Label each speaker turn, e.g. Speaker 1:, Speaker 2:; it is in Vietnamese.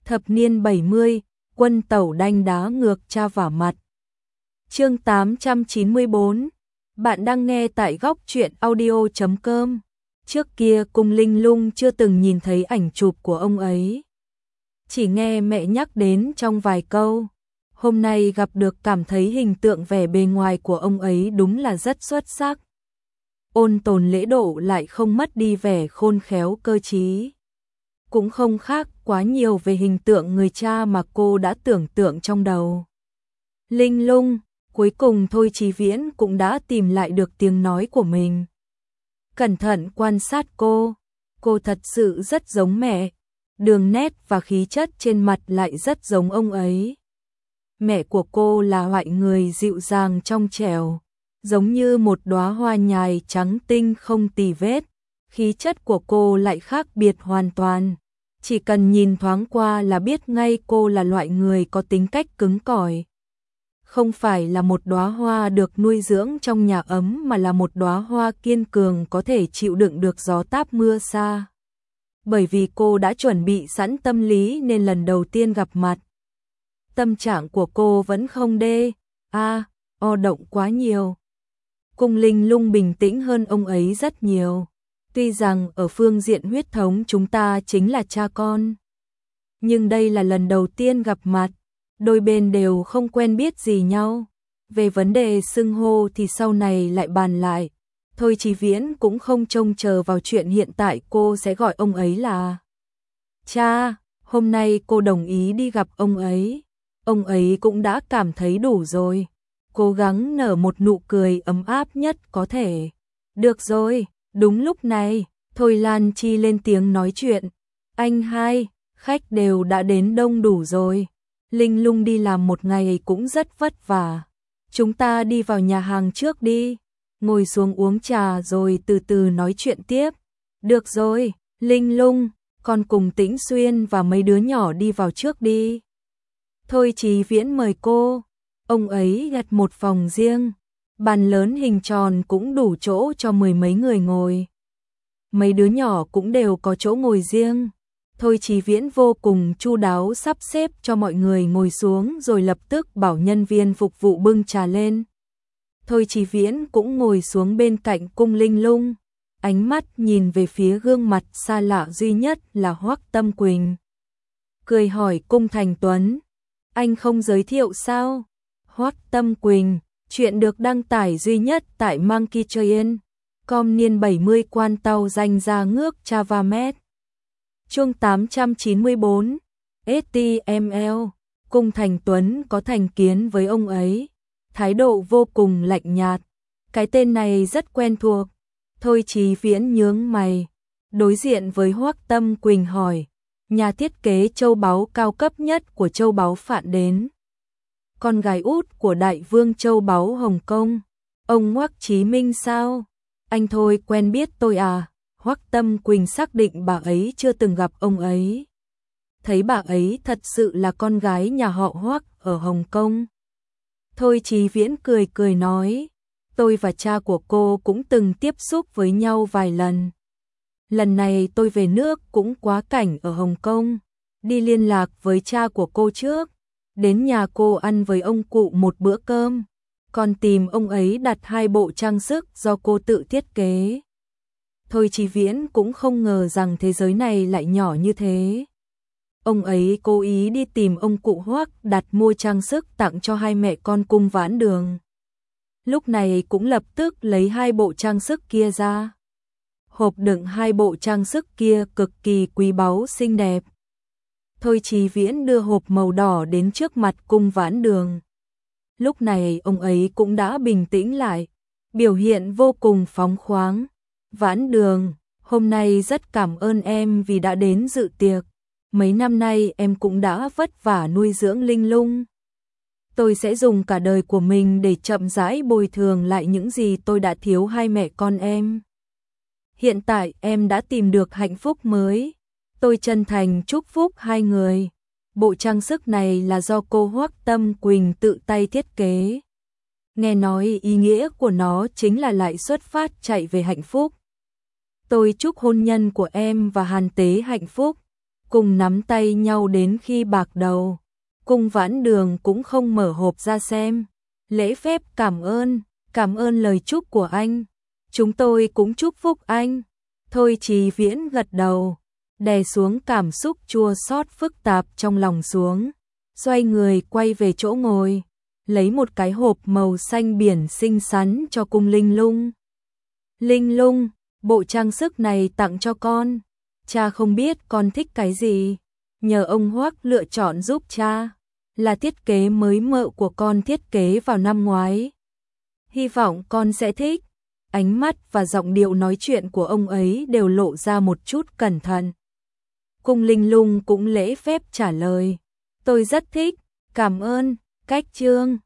Speaker 1: Thập niên 70, quân tẩu đanh đá ngược cha vả mặt. Chương 894. Bạn đang nghe tại góc truyện audio.com. Trước kia Cung Linh Lung chưa từng nhìn thấy ảnh chụp của ông ấy. Chỉ nghe mẹ nhắc đến trong vài câu. Hôm nay gặp được cảm thấy hình tượng vẻ bề ngoài của ông ấy đúng là rất xuất sắc. Ôn tồn lễ độ lại không mất đi vẻ khôn khéo cơ trí. Cũng không khác quá nhiều về hình tượng người cha mà cô đã tưởng tượng trong đầu. Linh Lung, cuối cùng Thôi Chí Viễn cũng đã tìm lại được tiếng nói của mình. Cẩn thận quan sát cô thật sự rất giống mẹ, đường nét và khí chất trên mặt lại rất giống ông ấy. Mẹ của cô là loại người dịu dàng trong trẻo, giống như một đóa hoa nhài trắng tinh không tì vết, khí chất của cô lại khác biệt hoàn toàn. Chỉ cần nhìn thoáng qua là biết ngay cô là loại người có tính cách cứng cỏi. Không phải là một đóa hoa được nuôi dưỡng trong nhà ấm mà là một đóa hoa kiên cường có thể chịu đựng được gió táp mưa xa. Bởi vì cô đã chuẩn bị sẵn tâm lý nên lần đầu tiên gặp mặt, tâm trạng của cô vẫn không động quá nhiều. Cung Linh Lung bình tĩnh hơn ông ấy rất nhiều. Tuy rằng ở phương diện huyết thống chúng ta chính là cha con, nhưng đây là lần đầu tiên gặp mặt, đôi bên đều không quen biết gì nhau. Về vấn đề xưng hô thì sau này lại bàn lại. Thôi Chí Viễn cũng không trông chờ vào chuyện hiện tại cô sẽ gọi ông ấy là cha. Hôm nay cô đồng ý đi gặp ông ấy cũng đã cảm thấy đủ rồi. Cố gắng nở một nụ cười ấm áp nhất có thể. Được rồi. Đúng lúc này, Thôi Lan Chi lên tiếng nói chuyện. Anh hai, khách đều đã đến đông đủ rồi. Linh Lung đi làm một ngày cũng rất vất vả. Chúng ta đi vào nhà hàng trước đi. Ngồi xuống uống trà rồi từ từ nói chuyện tiếp. Được rồi, Linh Lung, con cùng Tĩnh Xuyên và mấy đứa nhỏ đi vào trước đi. Thôi Chí Viễn mời cô. Ông ấy đặt một phòng riêng. Bàn lớn hình tròn cũng đủ chỗ cho mười mấy người ngồi. Mấy đứa nhỏ cũng đều có chỗ ngồi riêng. Thôi Chí Viễn vô cùng chu đáo sắp xếp cho mọi người ngồi xuống rồi lập tức bảo nhân viên phục vụ bưng trà lên. Thôi Chí Viễn cũng ngồi xuống bên cạnh Cung Linh Lung. Ánh mắt nhìn về phía gương mặt xa lạ duy nhất là Hoắc Tâm Quỳnh. Cười hỏi Cung Thành Tuấn. Anh không giới thiệu sao? Hoắc Tâm Quỳnh. Chuyện được đăng tải duy nhất tại Monkeytrain.com niên 70 quan tàu danh ra ngước Chavamet. Chương 894. STML. Cung Thành Tuấn có thành kiến với ông ấy. Thái độ vô cùng lạnh nhạt. Cái tên này rất quen thuộc. Thôi Chí Viễn nhướng mày. Đối diện với Hoắc Tâm Quỳnh hỏi. Nhà thiết kế châu báu cao cấp nhất của châu báu Phạn đến. Con gái út của đại vương châu báu Hồng Kông. Ông Hoắc Chí Minh sao? Anh Thôi quen biết tôi à? Hoắc Tâm Quỳnh xác định bà ấy chưa từng gặp ông ấy. Thấy bà ấy thật sự là con gái nhà họ Hoắc ở Hồng Kông. Thôi Chí Viễn cười cười nói. Tôi và cha của cô cũng từng tiếp xúc với nhau vài lần. Lần này tôi về nước cũng quá cảnh ở Hồng Kông. Đi liên lạc với cha của cô trước. Đến nhà cô ăn với ông cụ một bữa cơm, còn tìm ông ấy đặt 2 bộ trang sức do cô tự thiết kế. Thôi Chí Viễn cũng không ngờ rằng thế giới này lại nhỏ như thế. Ông ấy cố ý đi tìm ông cụ Hoắc đặt mua trang sức tặng cho hai mẹ con Cung Vãn Đường. Lúc này cũng lập tức lấy 2 bộ trang sức kia ra. Hộp đựng 2 bộ trang sức kia cực kỳ quý báu xinh đẹp. Thôi Chí Viễn đưa hộp màu đỏ đến trước mặt Cung Vãn Đường. Lúc này ông ấy cũng đã bình tĩnh lại, biểu hiện vô cùng phóng khoáng. Vãn Đường, hôm nay rất cảm ơn em vì đã đến dự tiệc. Mấy năm nay em cũng đã vất vả nuôi dưỡng Linh Lung. Tôi sẽ dùng cả đời của mình để chậm rãi bồi thường lại những gì tôi đã thiếu hai mẹ con em. Hiện tại em đã tìm được hạnh phúc mới. Tôi chân thành chúc phúc hai người. Bộ trang sức này là do cô Hoắc Tâm Quỳnh tự tay thiết kế. Nghe nói ý nghĩa của nó chính là lại xuất phát chạy về hạnh phúc. Tôi chúc hôn nhân của em và Hàn Tế hạnh phúc. cùng nắm tay nhau đến khi bạc đầu. Cung Vãn Đường cũng không mở hộp ra xem. Lễ phép cảm ơn lời chúc của anh. Chúng tôi cũng chúc phúc anh. Thôi Chí Viễn gật đầu, đè xuống cảm xúc chua xót phức tạp trong lòng xuống, xoay người quay về chỗ ngồi, lấy một cái hộp màu xanh biển xinh xắn cho Cung Linh Lung. Linh Lung, bộ trang sức này tặng cho con. Cha không biết con thích cái gì, nhờ ông Hoắc lựa chọn giúp cha. Là thiết kế mới mợ của con thiết kế vào năm ngoái. Hy vọng con sẽ thích. Ánh mắt và giọng điệu nói chuyện của ông ấy đều lộ ra một chút cẩn thận. Cung Linh Lung cũng lễ phép trả lời. Tôi rất thích, cảm ơn. Cách chương